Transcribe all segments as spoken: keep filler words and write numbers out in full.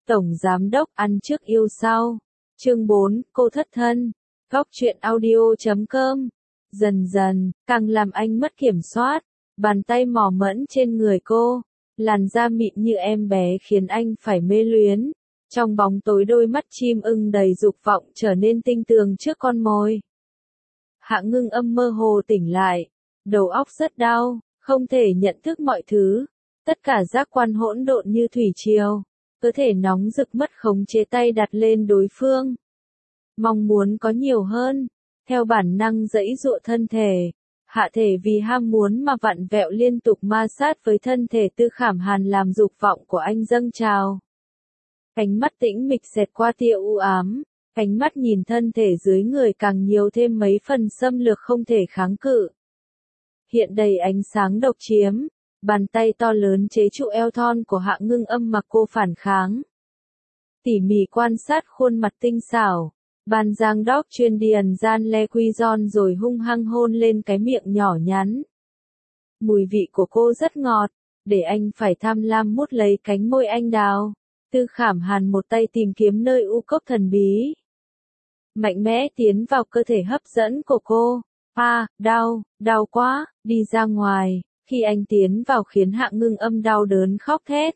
Tổng Giám Đốc ăn trước yêu sau. Chương bốn, cô thất thân. Góc truyện audio chấm com. Dần dần, càng làm anh mất kiểm soát. Bàn tay mò mẫm trên người cô. Làn da mịn như em bé khiến anh phải mê luyến. Trong bóng tối đôi mắt chim ưng đầy dục vọng trở nên tinh tường trước con mồi. Hạ Ngưng Âm mơ hồ tỉnh lại. Đầu óc rất đau, không thể nhận thức mọi thứ. Tất cả giác quan hỗn độn như thủy triều. Cơ thể nóng rực mất khống chế tay đặt lên đối phương. Mong muốn có nhiều hơn. Theo bản năng giãy giụa thân thể. Hạ thể vì ham muốn mà vặn vẹo liên tục ma sát với thân thể Tư Khảm Hàn làm dục vọng của anh dâng trào. Ánh mắt tĩnh mịch xẹt qua tia u ám. Ánh mắt nhìn thân thể dưới người càng nhiều thêm mấy phần xâm lược không thể kháng cự. Hiện đầy ánh sáng độc chiếm. Bàn tay to lớn chế trụ eo thon của Hạ Ngưng Âm mà cô phản kháng. Tỉ mỉ quan sát khuôn mặt tinh xảo. Ban Giang Đốc chuyên điền gian le quy giòn rồi hung hăng hôn lên cái miệng nhỏ nhắn. Mùi vị của cô rất ngọt, để anh phải tham lam mút lấy cánh môi anh đào. Tư Khảm Hàn một tay tìm kiếm nơi u cốc thần bí. Mạnh mẽ tiến vào cơ thể hấp dẫn của cô. À, đau, đau quá, đi ra ngoài. Khi anh tiến vào khiến Hạ Ngưng Âm đau đớn khóc thét.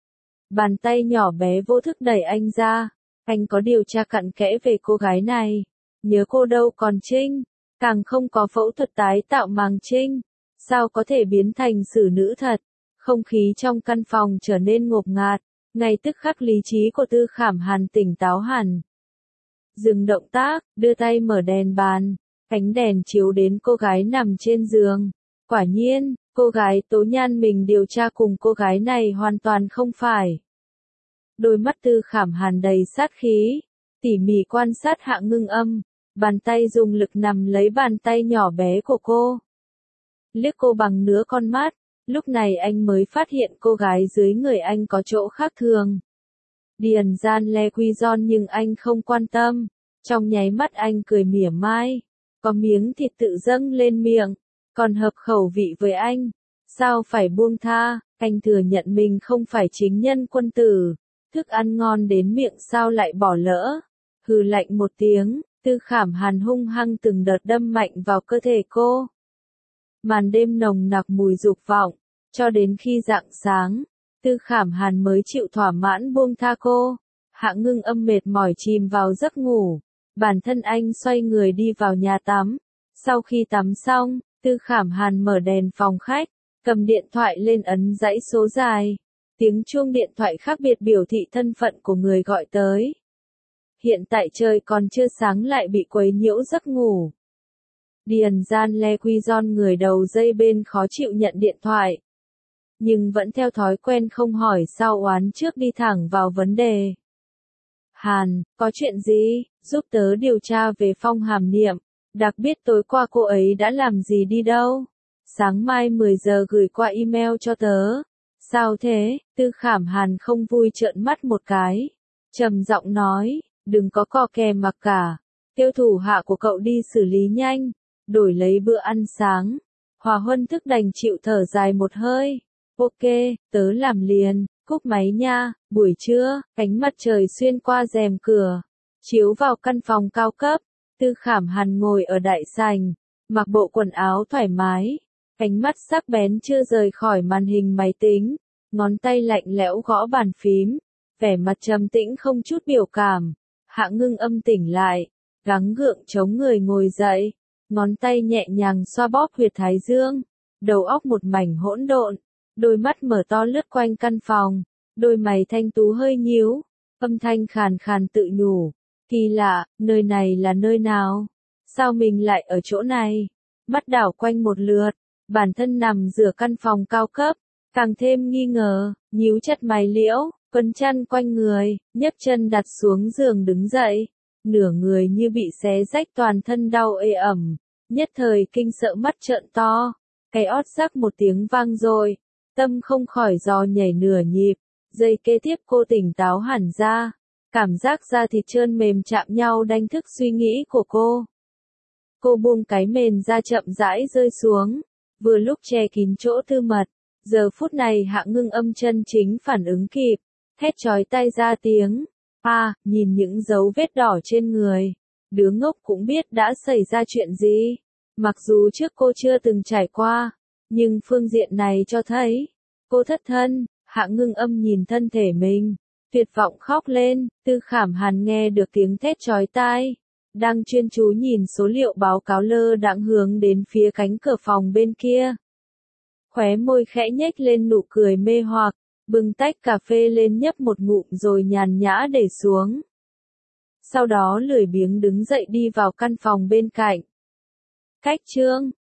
Bàn tay nhỏ bé vô thức đẩy anh ra. Anh có điều tra cặn kẽ về cô gái này. Nhớ cô đâu còn Trinh. Càng không có phẫu thuật tái tạo màng Trinh. Sao có thể biến thành xử nữ thật. Không khí trong căn phòng trở nên ngột ngạt. Ngay tức khắc lý trí của Tư Khảm Hàn tỉnh táo hẳn. Dừng động tác, đưa tay mở đèn bàn. Ánh đèn chiếu đến cô gái nằm trên giường. Quả nhiên, cô gái Tố Nhan mình điều tra cùng cô gái này hoàn toàn không phải. Đôi mắt Tư Khảm Hàn đầy sát khí, tỉ mỉ quan sát Hạ Ngưng Âm, bàn tay dùng lực nằm lấy bàn tay nhỏ bé của cô. Liếc cô bằng nửa con mắt, lúc này anh mới phát hiện cô gái dưới người anh có chỗ khác thường. Điền gian le quy giòn nhưng anh không quan tâm, trong nháy mắt anh cười mỉa mai, có miếng thịt tự dâng lên miệng, còn hợp khẩu vị với anh, sao phải buông tha, anh thừa nhận mình không phải chính nhân quân tử. Thức ăn ngon đến miệng sao lại bỏ lỡ. Hừ lạnh một tiếng, Tư Khảm Hàn hung hăng từng đợt đâm mạnh vào cơ thể cô. Màn đêm nồng nặc mùi dục vọng, cho đến khi rạng sáng, Tư Khảm Hàn mới chịu thỏa mãn buông tha cô. Hạ Ngưng Âm mệt mỏi chìm vào giấc ngủ. Bản thân anh xoay người đi vào nhà tắm. Sau khi tắm xong, Tư Khảm Hàn mở đèn phòng khách, cầm điện thoại lên ấn dãy số dài. Tiếng chuông điện thoại khác biệt biểu thị thân phận của người gọi tới. Hiện tại trời còn chưa sáng lại bị quấy nhiễu giấc ngủ. Điền gian le quy giòn người đầu dây bên khó chịu nhận điện thoại. Nhưng vẫn theo thói quen không hỏi sao oán trước đi thẳng vào vấn đề. Hàn, có chuyện gì, giúp tớ điều tra về Phong Hàm Niệm, đặc biệt tối qua cô ấy đã làm gì đi đâu. Sáng mai mười giờ gửi qua email cho tớ. Sao thế? Tư Khảm Hàn không vui trợn mắt một cái. Trầm giọng nói, đừng có co kè mặc cả. Tiêu thủ hạ của cậu đi xử lý nhanh, đổi lấy bữa ăn sáng. Hòa Huân thức đành chịu thở dài một hơi. Ok, tớ làm liền, cúp máy nha. Buổi trưa, ánh mặt trời xuyên qua rèm cửa, chiếu vào căn phòng cao cấp. Tư Khảm Hàn ngồi ở đại sảnh, mặc bộ quần áo thoải mái. Ánh mắt sắc bén chưa rời khỏi màn hình máy tính, ngón tay lạnh lẽo gõ bàn phím, vẻ mặt trầm tĩnh không chút biểu cảm. Hạ Ngưng Âm tỉnh lại, gắng gượng chống người ngồi dậy, ngón tay nhẹ nhàng xoa bóp huyệt thái dương, đầu óc một mảnh hỗn độn, đôi mắt mở to lướt quanh căn phòng, đôi mày thanh tú hơi nhíu, âm thanh khàn khàn tự nhủ, kỳ lạ, nơi này là nơi nào? Sao mình lại ở chỗ này? Mắt đảo quanh một lượt. Bản thân nằm giữa căn phòng cao cấp, càng thêm nghi ngờ, nhíu chặt mày liễu, quấn chăn quanh người, nhấc chân đặt xuống giường đứng dậy, nửa người như bị xé rách toàn thân đau ê ẩm, nhất thời kinh sợ mắt trợn to, cái ót rắc một tiếng vang rồi, tâm không khỏi giò nhảy nửa nhịp, giây kế tiếp cô tỉnh táo hẳn ra, cảm giác da thịt trơn mềm chạm nhau đánh thức suy nghĩ của cô. Cô buông cái mền ra chậm rãi rơi xuống. Vừa lúc che kín chỗ tư mật, giờ phút này Hạ Ngưng Âm chân chính phản ứng kịp, Thét chói tai ra tiếng. À, nhìn những dấu vết đỏ trên người. Đứa ngốc cũng biết đã xảy ra chuyện gì. Mặc dù trước cô chưa từng trải qua, nhưng phương diện này cho thấy. Cô thất thân, Hạ Ngưng Âm nhìn thân thể mình. Tuyệt vọng khóc lên, Tư Khảm Hàn nghe được tiếng thét chói tai. Đang chuyên chú nhìn số liệu báo cáo lơ đãng hướng đến phía cánh cửa phòng bên kia. Khóe môi khẽ nhếch lên nụ cười mê hoặc, bưng tách cà phê lên nhấp một ngụm rồi nhàn nhã để xuống. Sau đó lười biếng đứng dậy đi vào căn phòng bên cạnh. Cách chương